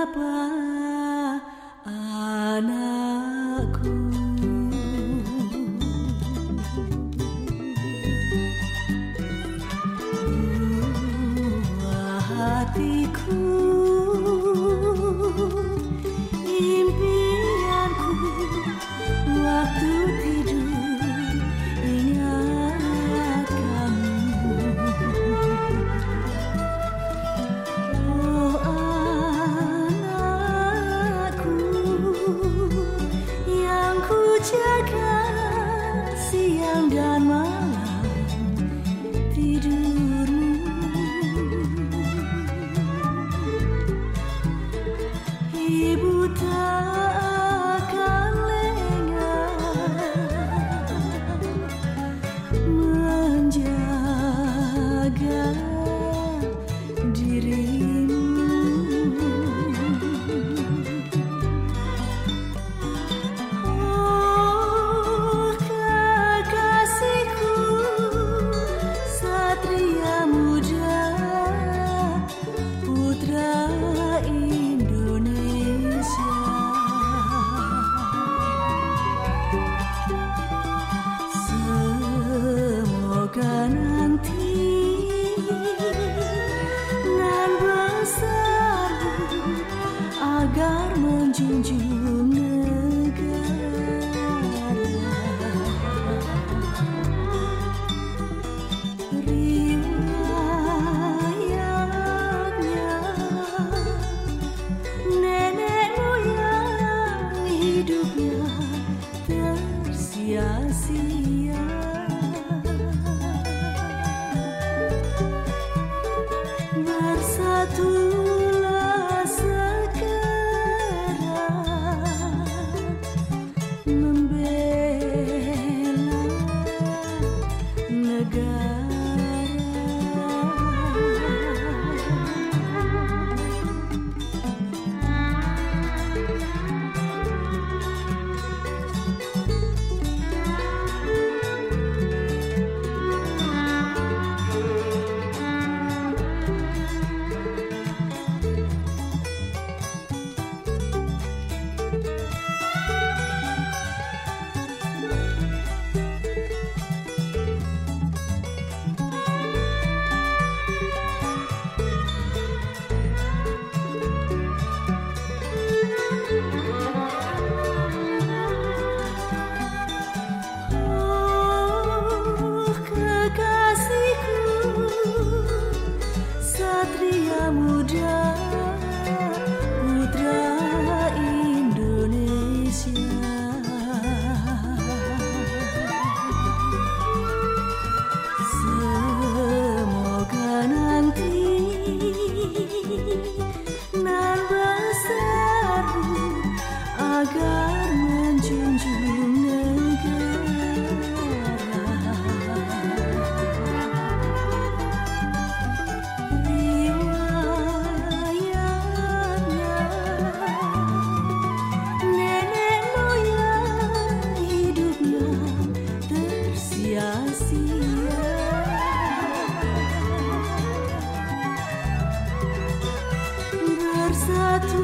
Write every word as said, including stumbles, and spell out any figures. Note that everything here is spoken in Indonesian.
Mengapa anakku buah hatiku, impianku waktu tidur ingat kamu. Oh anakku yang ku jaga siang dan malam tidurmu. Ibu tak akan lengah menjaga dirimu. Oh kekasihku, satria muda, putra Indonesia. Semoga nanti nan besarmu agar menjunjung negara. Riwayatnya nenek moyang hidupnya tersia-sia. Bersatulah sekarang membela negara. Satria muda, putra Indonesia. Semoga nanti nan besarmu agar menjunjung negara. Bersatu